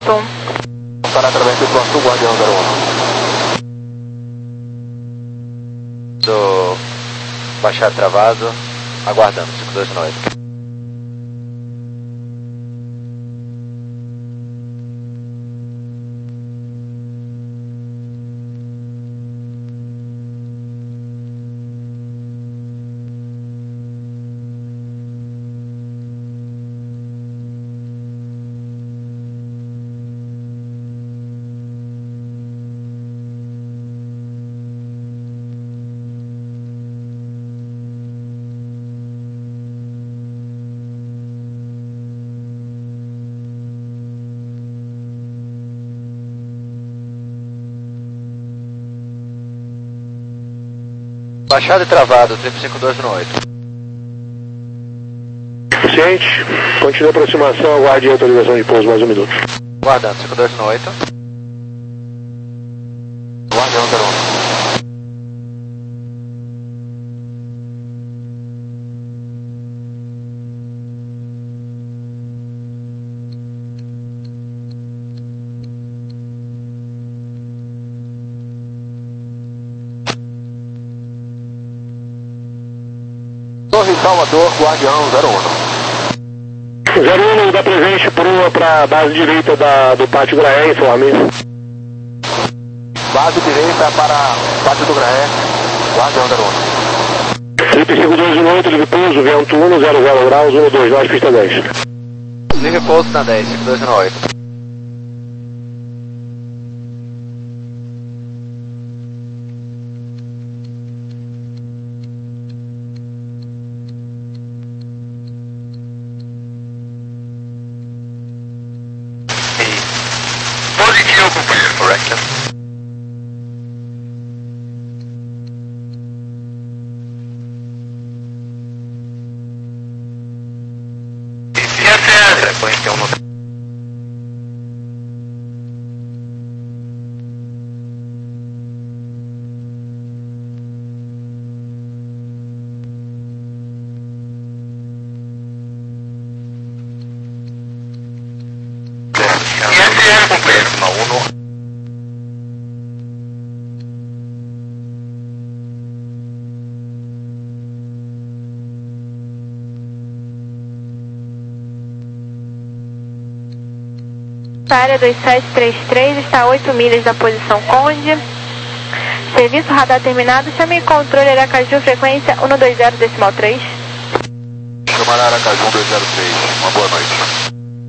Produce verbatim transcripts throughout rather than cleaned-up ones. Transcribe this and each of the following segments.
Tom. Para através do Iguaçu, Guardião zero um. Do Baixado travado, aguardando, cinco dois oito. Baixado e travado, triplo cinco dois oito. Suficiente. Continua a aproximação, aguarde a autorização de pouso mais um minuto. Guardando, cinco dois oito. Guardião zero um. Torre Salvador, Guardião zero um. zero um, dá presente por uma para a base direita da, do Pátio Graé, informe. Base direita para Pátio do Graé, Guardião zero um. triplo cinco dois oito, livre pouso, vento um, zero zero graus, um dois nove, pista dez. Livre pouso na dez, cinco dois oito. Positivo, companheiro. Correction. E essa é Frequência um no... E essa é, companheiro. Uma um no... Área dois sete três três está a oito milhas da posição Conde. Serviço radar terminado. Chame controle Aracaju, frequência um dois zero decimal três. Chamar Aracaju um dois zero três. Uma boa noite.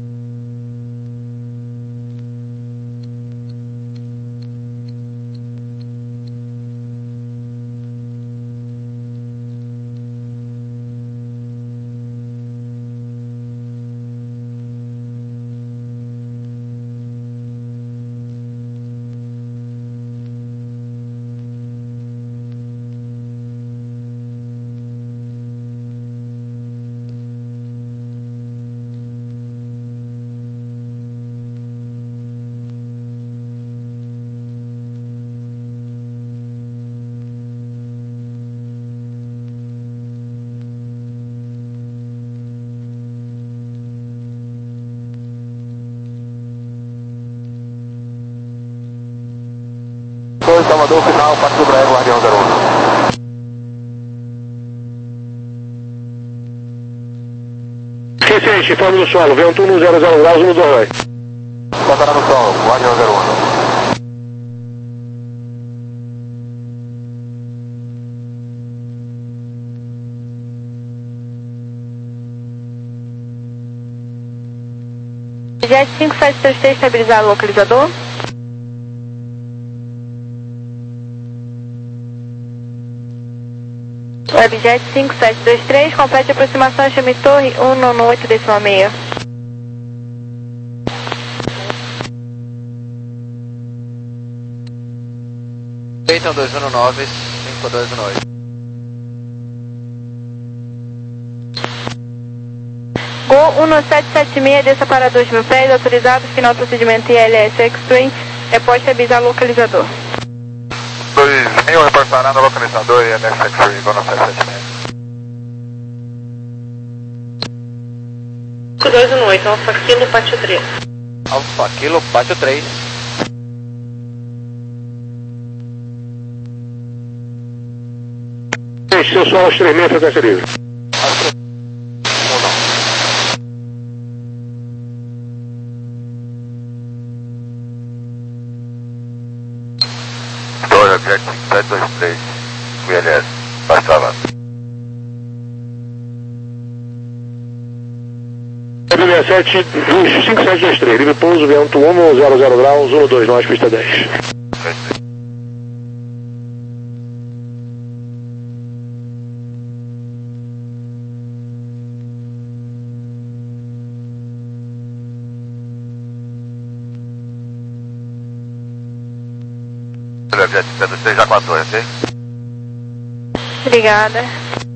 Torre Salvador, final, Pátio do Graé, Guardião zero um. Suficiente, informe do solo, vento um, zero zero graus, um dois nove. Contará no sol, Guardião zero um. Jet cinco sete três três, estabilizar o localizador. Webjet cinco sete dois três, complete a aproximação, chame torre um nove oito decimal seis. Dayton dois um nove, cinco dois oito. Gol um sete sete seis, desça para dois mil pés, autorizado, final do procedimento I L S X-Train, reporte avisar localizador. dois mil, reportará no localizador e N S X-Ray, Gol sete sete seis. cinco dois um oito, Alfa Kilo, Pátio três. Alfa, Kilo, bate o três. Seu solo aos três metros, frequência livre. Vitória, jet cinco sete dois três, V L S, baixa travado. W sessenta e sete, cinco sete dois três, livre pouso, vento um, zero zero graus, um dois nove, pista dez. Jet cinco dois três, já com a torre, ok? Obrigada.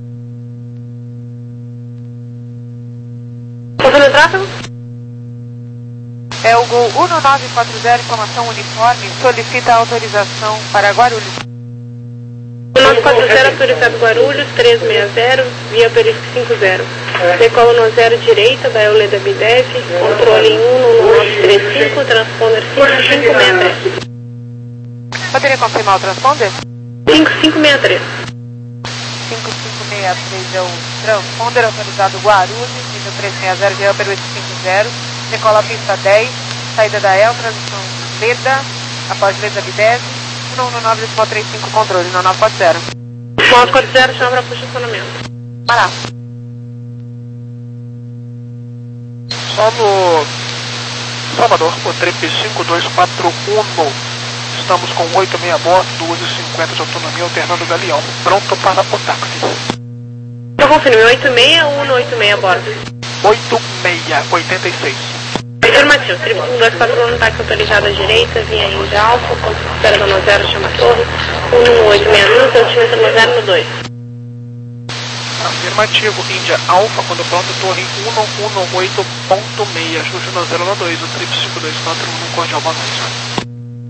Controle do tráfego? É o Gol um nove quatro zero, informação uniforme, solicita autorização para Guarulhos. um nove quatro zero, autorizado Guarulhos, três seis zero, via perímetro cinco zero. Decola no zero direita, da Euleda Bidef, controle em um nove três cinco, transponder cinco cinco seis três. Poderia confirmar o transponder? cinco cinco seis três. cinco cinco seis três é o transponder autorizado Guarulhos, nível três seis zero, via perímetro cinco zero. Decola a pista dez, saída da El, transição Leda, após Leda Bidef, um um nove três cinco, controle, um nove quatro zero. um nove quatro zero, chama para posicionamento. Pará. Solo Salvador, o trip cinco dois quatro um, estamos com oito seis a bordo, duas e cinquenta de autonomia, alternando Galeão, pronto para o táxi. Eu confirmo, oito seis um oito seis a bordo. oito seis, oitenta e seis. Afirmativo, trip cinco dois quatro um, táxi autorizado à direita, via Índia Alfa, ponto de espera da zero, chama torre, um um oito seis um, sentimento no zero no dois. Afirmativo, Índia Alfa, quando pronto, torre um um oito ponto seis, Xuxa no zero no dois, o trip cinco dois quatro um, no cordial, boa noite.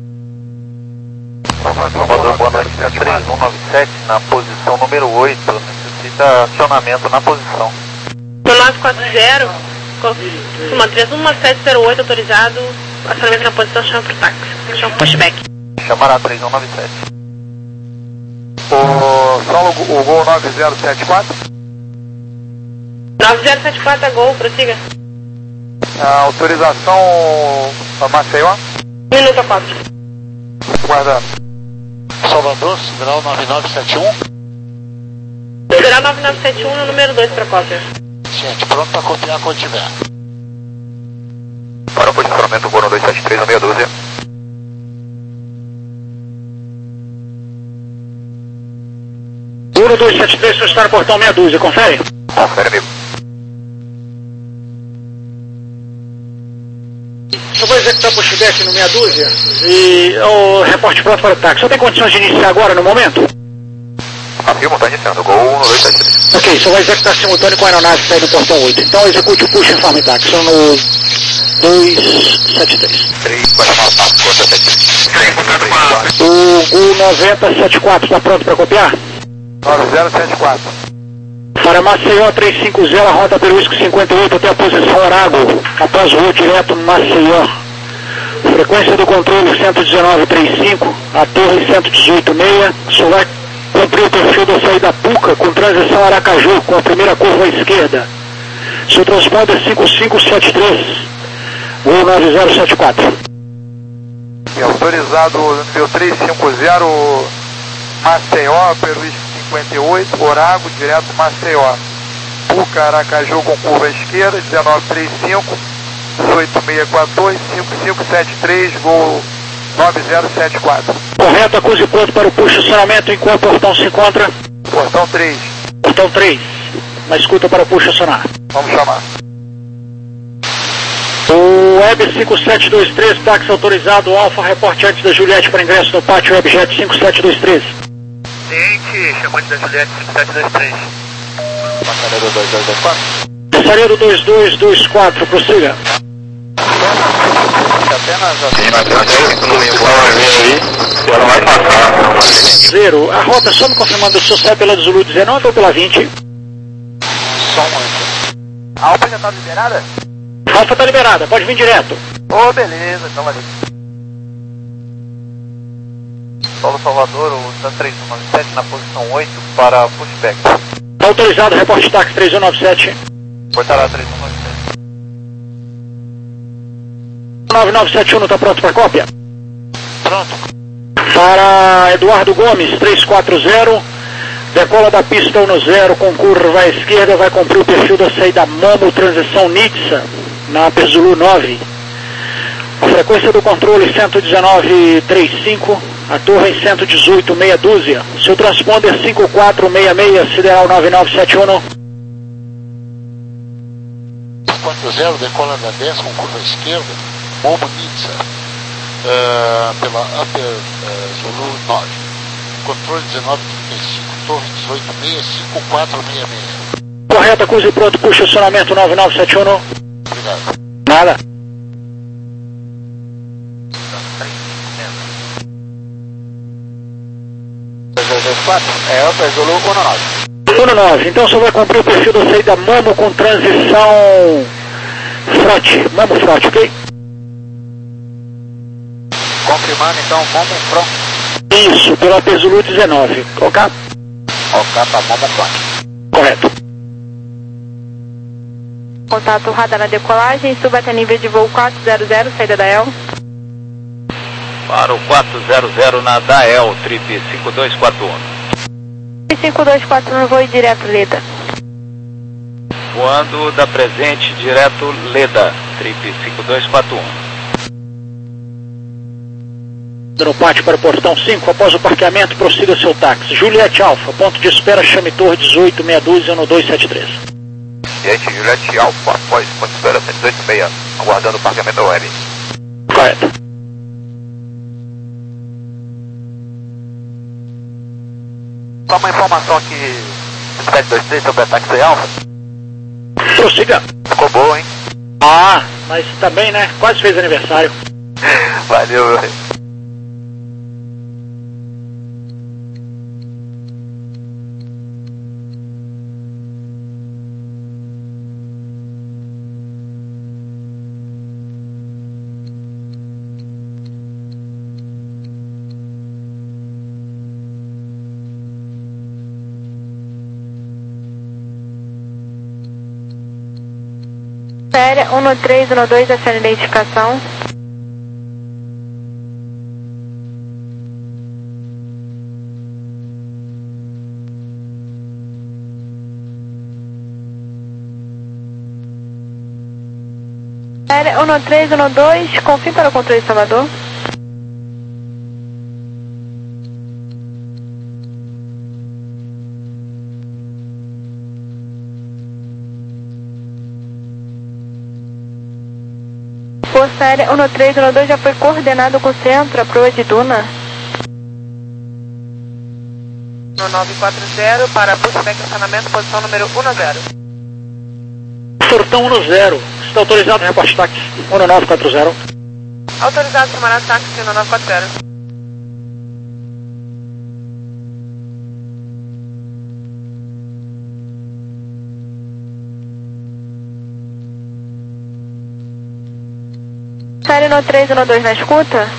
Salvador, boa noite, três um nove sete, na posição número oito, necessita acionamento na posição. No nove quatro zero, uma três um nove sete zero oito, autorizado, acionamento na posição, chama para o táxi, chama pushback. Chamará três um nove sete. O solo, o Gol nove zero sete quatro. nove zero sete quatro, a Gol, prossiga. A autorização para Maceió. Minuto quatro. Guardando. Salvador, Sideral nove nove sete um. Sideral nove nove sete um, no número dois para cópia. Gente, pronto para copiar quando tiver. Para o posicionamento, Gol dois sete três, meia dúzia. Gol dois sete três, está no portão meia dúzia, confere? Confere, amigo. Eu vou executar pushback no meia dúzia e o reporte pronto para o táxi. Você tem condições de iniciar agora, no momento? Afirmo, está iniciando. Gol dois sete três. Ok, só vai executar simultâneo com a aeronave que sai do portão oito. Então execute o push informe táxi no dois sete três. três, vai chamar o táxi, Gol dois sete três. O Gol noventa setenta e quatro está pronto para copiar? nove zero sete quatro. Para Maceió trezentos e cinquenta, rota pelo Whisky cinquenta e oito até a posição Orago, após voo direto Maceió. Frequência do controle cento e dezenove ponto trinta e cinco, a torre cento e dezoito ponto seis, só vai cumprir o perfil da saída Puca com transição Aracaju, com a primeira curva à esquerda. Seu transponder cinco cinco sete três, voo nove zero sete quatro. E autorizado nível trezentos e cinquenta, Maceió, pelo Whisky cinquenta e oito, Orago, direto Maceió. Puca, Aracaju com curva à esquerda, dezenove trinta e cinco, dezoito seis quatorze, cinco cinco sete três, Gol nove zero sete quatro. Correto, acuse ponto para o push acionamento em qual portão se encontra? Portão três. Portão três, na escuta para o push acionar. Vamos chamar. O Web cinco sete dois três, táxi autorizado, Alfa, reporte antes da Juliette para ingresso no pátio Webjet cinco sete dois três. Ciente, chamante da Juliette cinco sete dois três. Passaria do dois dois dois quatro. Passaria do dois dois dois quatro, prossiga. Zero, a rota só me confirmando, o senhor sai pela Zulu dezenove ou pela vinte? Só um antes. A Alfa já está liberada? A Alfa está liberada, pode vir direto. Ô, oh, beleza, então valeu. Solo Salvador, o Sun três um nove sete na posição oito para pushback. Autorizado, reporte táxi três um nove sete. Portará três um nove sete. nove nove sete um, tá pronto para cópia? Pronto. Para Eduardo Gomes, três quatro zero. Decola da pista um zero com curva à esquerda, vai cumprir o perfil da saída Momo, transição Nitsa, na Perzulu nove. A frequência do controle cento e dezenove vírgula trinta e cinco, a torre em cento e dezoito, meia dúzia. Seu transponder cinco quatro seis seis, sideral nove nove sete um. quatro zero, decola da dez com curva à esquerda, Momo Nitsa, uh, pela Upper uh, Zulu nove. Controle dezenove trinta e cinco, torre dezoito seis cinco quatro seis seis. Correta, cruze pronto, puxa acionamento nove nove sete um. Obrigado. Nada. É, Upper Zulu um nove. um nove, então você vai cumprir o perfil da saída Momo com transição Frote, Momo Frote, ok? Confirmando então, Momo Front. Isso, pela Perzulu dezenove, ok? Ok, tá, Momo Front. Correto. Contato radar na decolagem, suba até nível de voo quatro zero zero, saída da E L. Para o quatro zero zero na D A E L, trip cinco dois quatro um. cinco dois quatro um, voo direto Leda. Voando da presente direto Leda, trip cinco dois quatro um. No pátio para o portão cinco, após o parqueamento, prossiga seu táxi. Juliette Alfa, ponto de espera, chame torre dezoito, meia dúzia, no dois sete três. Gente, Juliette Alfa, após ponto de espera cento e dezoito seis, aguardando o parqueamento da web. Correto. Só uma informação aqui, sete dois três sobre a táxi Alfa. Prossiga. Ficou boa, hein? Ah, mas também, né? Quase fez aniversário. Valeu, meu. Séria um três um dois, essa é a identificação. Séria um três um dois, confirme para o controle de Salvador. O série um três um dois já foi coordenado com o centro, a proa de Duna. No nove quatro zero para pushback estacionamento, posição número um zero. Portão um zero, está autorizado reporte táxi um nove quatro zero. Autorizado chamar táxi no nove quatro zero. Série um três um dois na escuta.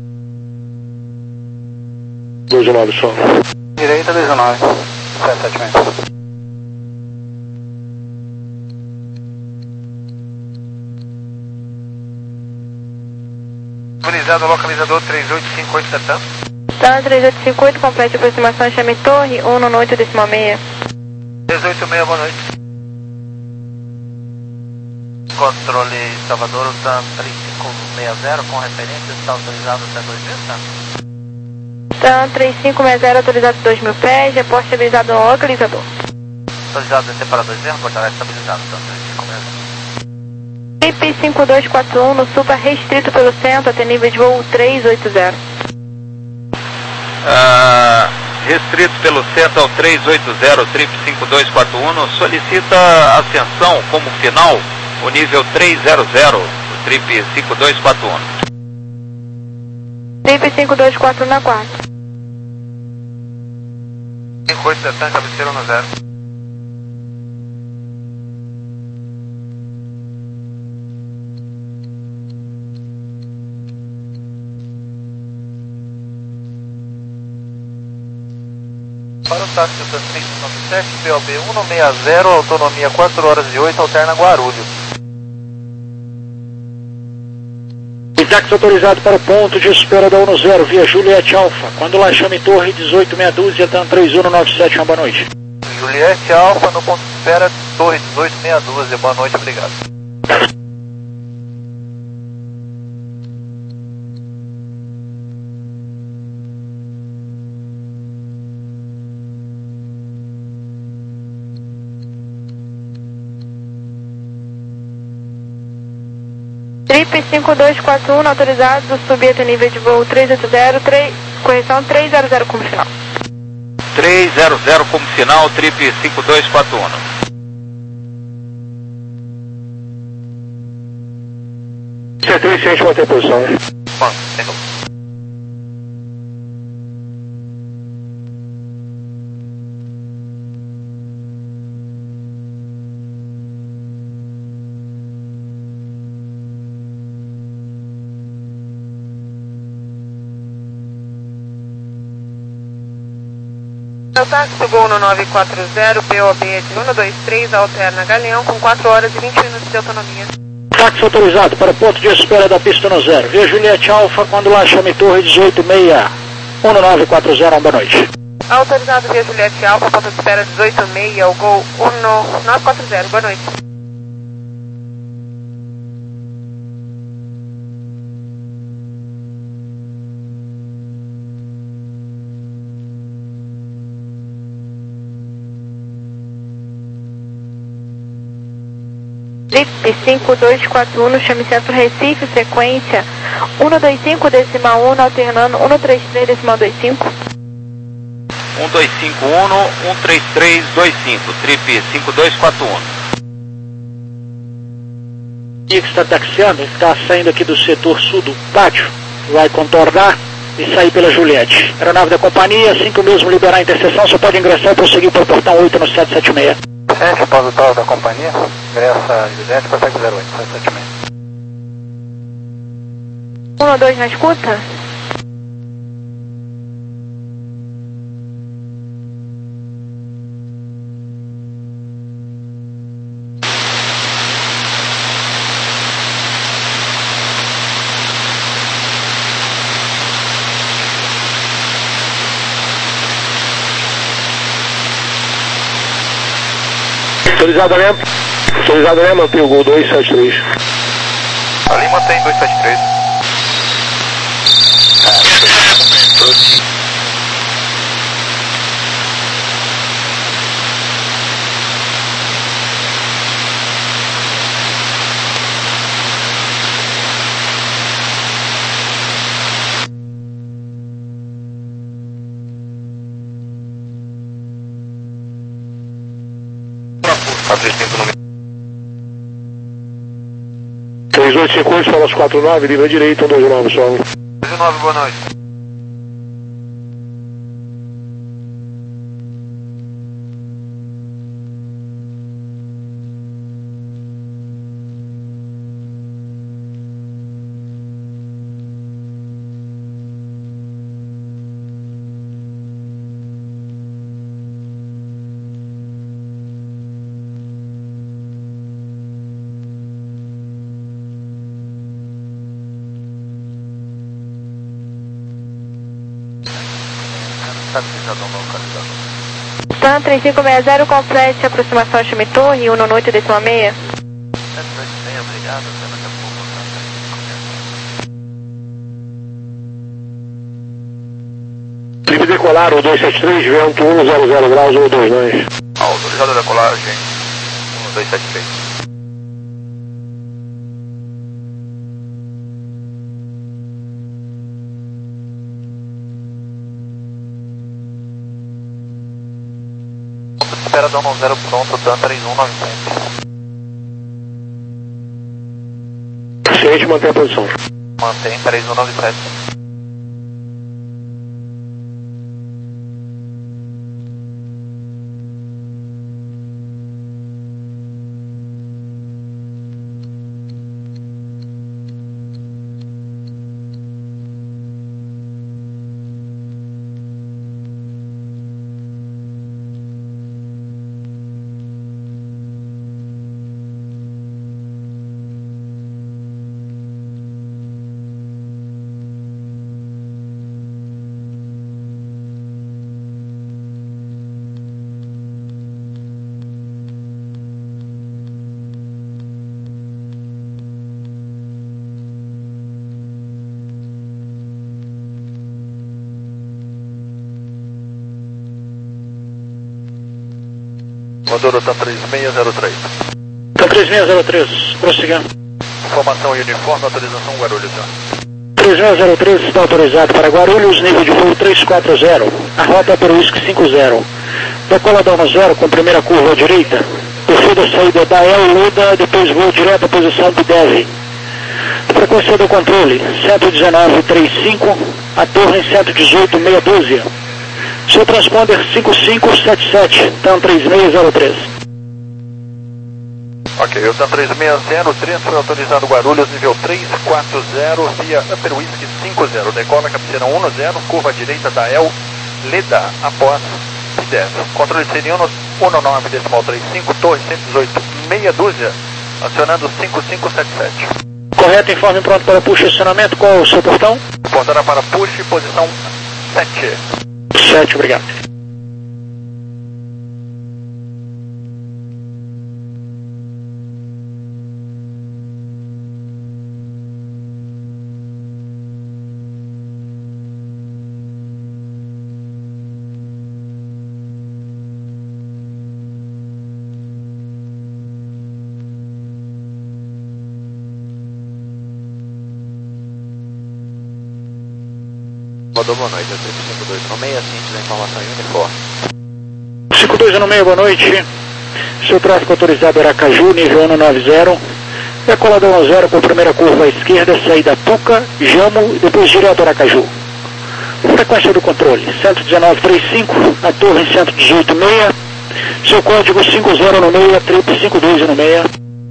dois um nove só. Direita dois um nove. sete sete seis. Organizado localizador três oito cinco oito Setam. Tá três oito cinco oito, complete aproximação, chame torre um no oito decimal seis. dezoito seis, boa noite. Controle Salvador, o TAM três cinco seis zero com referência, está autorizado até dois mil, tá? Tá três cinco seis zero, autorizado dois mil pés, reporte estabilizado no localizador. Autorizado descer para dois mil, portará estabilizado, TAM três cinco seis zero. I P cinco dois quatro um no Supa, restrito pelo centro, até nível de voo três oito zero. Ah, restrito pelo centro ao três oito zero, trip cinco dois quatro um, solicita ascensão como final, o nível três zero zero, o trip cinco dois quatro um. Trip cinco dois quatro um na quarta. cinco oito Setam, cabeceira um zero. para o táxi três nove sete, P O B um não seis zero, autonomia quatro horas e oito, alterna Guarulhos. E táxi autorizado para o ponto de espera da um zero, via Juliette Alfa. Quando lá chame Torre dezoito meia dúzia, tá três um nove sete, uma boa noite. Juliette Alfa no ponto de espera, Torre dezoito meia dúzia, boa noite, obrigado. Trip cinco dois quatro um, autorizado, subir até nível de voo três oito zero, três, correção três zero zero como final. três zero zero como final, Trip cinco dois quatro um. C três sete, manter posição. Mantendo. É o táxi Gol no nove quatro zero, P O B de um dois três, alterna Galeão com quatro horas e vinte minutos de autonomia. Táxi autorizado para o ponto de espera da pista no zero, via Juliette Alfa. Quando lá chame Torre dezoito meia, um nove quatro zero, uma boa noite. Autorizado via Juliette Alfa, ponto de espera dezoito meia, o Gol um nove quatro zero, boa noite. Trip cinco dois quatro um, chame Centro Recife, sequência um dois cinco decimal um, alternando um três três decimal dois cinco. um dois cinco um, um três três dois cinco, Trip cinco dois quatro um. que está taxiando, está saindo aqui do setor sul do pátio, vai contornar e sair pela Juliette. Aeronave da companhia, assim que o mesmo liberar a interseção, você pode ingressar e prosseguir para o portão oito no sete sete seis. sete, positório da companhia, ingressa Juliette, prossegue zero oito, sete sete seis. um dois na escuta? Autorizado mesmo? Autorizado mesmo, mantém o Gol dois sete três. Ali mantém dois sete três. três oito cinco oito, Solas quatro nove, nível direito, um dois nove, solo. dois nove, boa noite. Stan três cinco seis zero, complete aproximação Chame Torre, um no oito decimal seis. Obrigado, até daqui a pouco. Clipe decolar, o dois sete três, vento um zero zero graus, um dois dois. Autorizado a decolagem, um dois sete três. Espera da um zero pronto, Dan três um nove sete. Ciente, mantém a posição. Mantém três um nove sete. Maduro tá três seis zero três. Tá três seis zero três, prosseguindo. Informação uniforme, autorização Guarulhos, senhor. três seis zero três está autorizado para Guarulhos, nível de voo três quatro zero. A rota é para o Whisky cinco zero. Decola dono zero com primeira curva à direita. Perfil da saída da El Leda, depois voo direto à posição do Deve. Frequência do controle cento e dezenove trinta e cinco, a torre cento e dezoito meia dúzia. Seu transponder cinco cinco sete sete, TAM três seis zero três. Ok, eu TAM três seis zero três, foi autorizado Guarulhos, nível três quatro zero, via Upper Whisky cinco zero. Decola cabeceira um zero, curva direita da El Leda, após dez. Controle seria um nove decimal trinta e cinco, torre cento e dezoito meia dúzia, acionando cinco cinco sete sete. Correto, informe pronto para push e acionamento. Qual é o seu portão? Portará para push, posição sete. sete, obrigado. Rodou, boa noite, é o triplo cinco dois no meio, ciente da informação em uniforme. cinco dois no meio, boa noite. Seu tráfego autorizado Aracaju, nível um nove zero. Decola dono zero com primeira curva à esquerda, saída Puca, Jamo e depois direto Aracaju. Frequência do controle cento e dezenove trinta e cinco, a torre cento e dezoito meia. Seu código cinco zero no meio, triplo cinco dois no meio.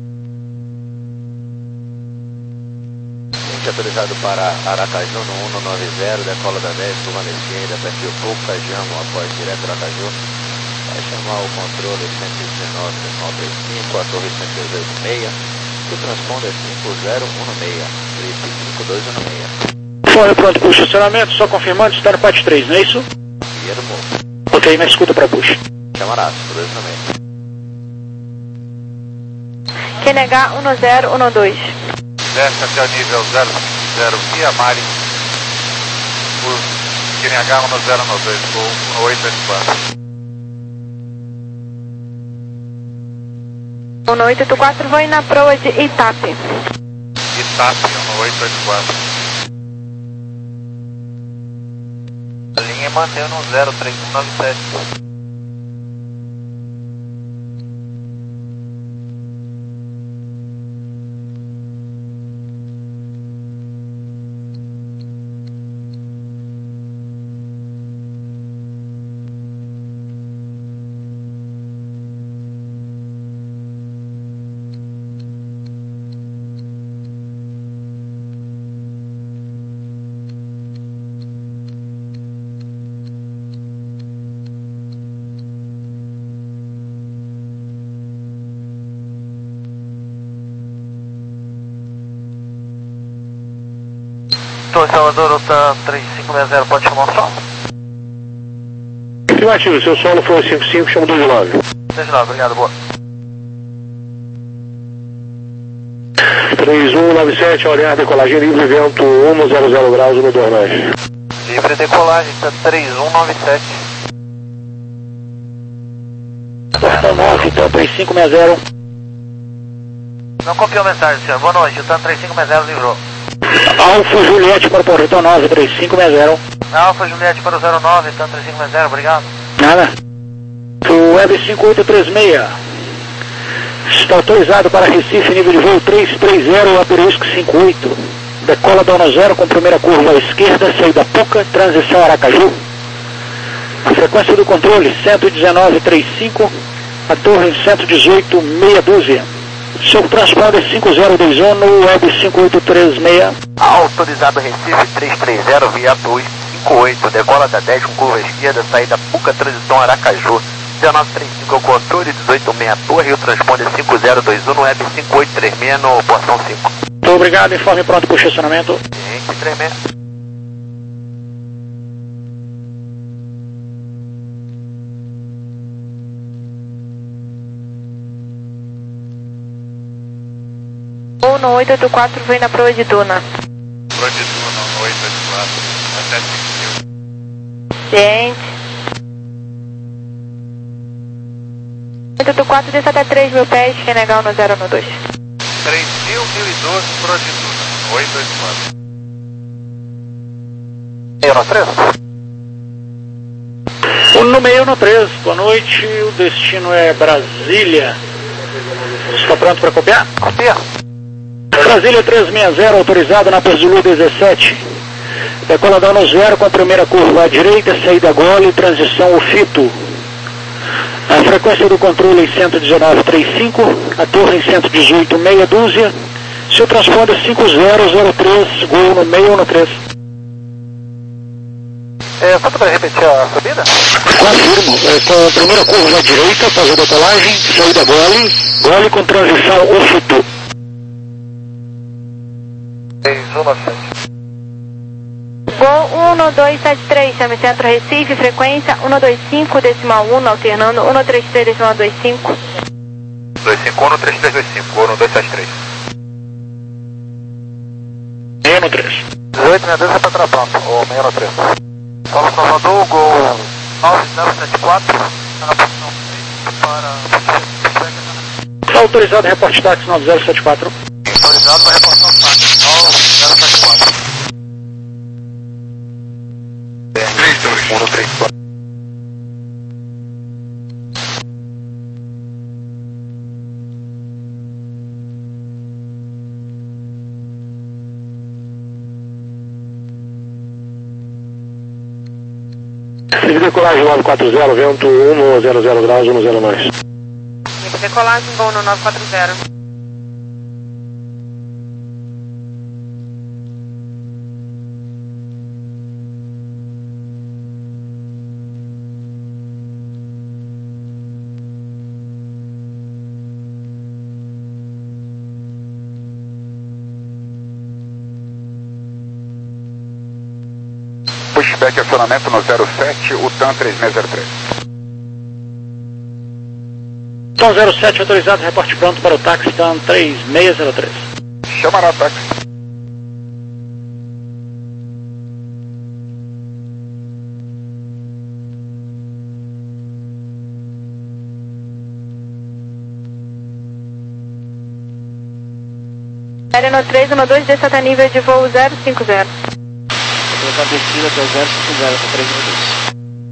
Autorizado para Aracaju no um nove zero, decola da dez, curva da esquerda, perfil Puca, Jamo, após direto Aracaju. Vai chamar o controle cento e dezenove decimal trinta e cinco, a torre cento e dezoito meia, o transponder cinco zero um seis, trip cinco dois um seis. Fone pronto para o estacionamento, só confirmando, está no P A T três, não é isso? Via do morro. Ok, na escuta para push. Chamará, cinco dois um seis. Q N H um zero um dois. Desce até o nível zero zero via Mari, por Q N H um zero um dois, voo oito oito quatro. um oito oito quatro, vou na proa de Itape. Itape um oito oito quatro. A linha mantém no zero três um nove sete. Torre Salvador, TAM três cinco seis zero, pode chamar o solo? Afirmativo, seu solo foi cinco cinco, chama dois nove. dois nove, obrigado, boa. três um nove sete, olhar decolagem livre, vento um zero zero graus, um dois nove. Livre decolagem, TAM três um nove sete. Porta nove, TAM três cinco seis zero. Não copiou a mensagem, senhor. Boa noite, o TAM três cinco seis zero livrou. Alfa Juliette para o portão nove, três cinco seis zero. Alfa Juliette para o zero nove, TAM três cinco seis zero, obrigado. Nada. O Web cinco oito três seis. Está autorizado para Recife, nível de voo três três zero, Upper Whisky cinco oito. Decola dono zero com primeira curva à esquerda, saída Puca, transição Aracaju. A frequência do controle cento e dezenove trinta e cinco, a torre cento e dezoito meia dúzia. Seu transponder cinco zero dois um no Web cinco oito três seis. Autorizado Recife três três zero, via dois cinco oito, decola da dez com curva esquerda, saída Puca, transição Aracaju. dezenove trinta e cinco é o controle, dezoito meia torre e o transponder cinco zero dois um no Web cinco oito três seis no portão cinco. Muito obrigado, informe pronto para o estacionamento. Gente, três seis. um no oito oito quatro, vem na proa de Duna. Proa de Duna, no oito oito quatro, até cinco mil. Ciente. Instituto quatro, desça até três mil pés, Q N H um zero um dois. três mil, mil e doze por altitude. Oi, dois quatro. meio três? O no meio no três, boa noite, o destino é Brasília. Está pronto para copiar? Copia. Brasília trezentos e sessenta, autorizado na Zulu dezessete. Decoladão no zero com a primeira curva à direita, saída gole, transição o fito. A frequência do controle em cento e dezenove vírgula trinta e cinco, a torre em cento e dezoito, meia dúzia. Seu transponder cinco zero zero três, gol no meio no três. É, só para repetir a subida? Confirmo, é, com a primeira curva à direita, após a decolagem, saída gole, gole com transição o fito. seis um nove sete. Gol um dois sete três, chame Centro Recife, frequência um dois cinco, decimal um, alternando um três três, decimal dois cinco. dois cinco um, três três dois cinco, um dois sete três. meio no três. dezoito meia dúzia para pronto, ou meio no três. Paulo Salvador, gol nove zero sete quatro, na posição três para... Autorizado, reporte táxi nove zero sete quatro. Autorizado para reportar o táxi, nove zero sete quatro. três dois um três quatro. Decolagem nove quatro zero, vento um zero zero graus, um zero mais. Decolagem, gol no nove quatro zero. Pushback acionamento no zero sete, U T A M três seis zero três. Tom zero sete, autorizado, reporte pronto para o táxi TAM três seis zero três. Chamará táxi. Série no três um dois, desça até nível de voo zero cinco zero. Vou colocar descida até zero cinco zero para três um dois.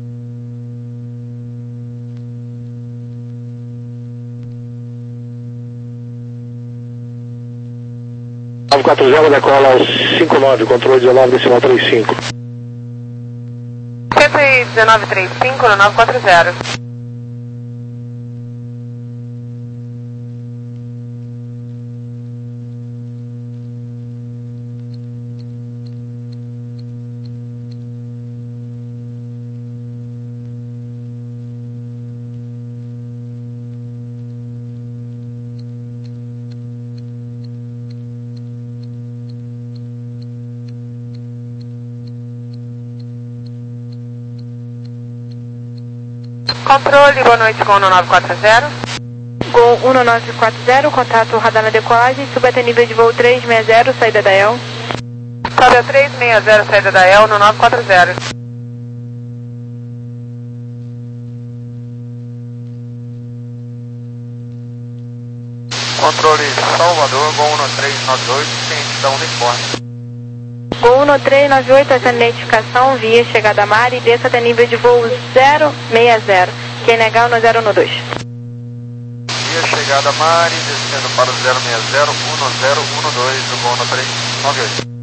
nove quatro zero, decola aos cinco nove, controle dezenove, decimal trinta e cinco. cento e dezenove vírgula trinta e cinco no nove quatro zero. Controle, boa noite, Gol no nove quatro zero. Gol um nove quatro zero, contato radar na decolagem, suba até nível de voo três seis zero, saída da E L. Sobe a três seis zero, saída da E L no nove quatro zero. Controle Salvador, Gol um três nove oito, ciente da uniforme. Gol um três nove oito, essa identificação, via chegada a mar e desça até nível de voo zero seis zero, Q N H um zero um dois. Via chegada a mar e descendo para o zero seis zero, um zero um dois, do Gol um três nove oito.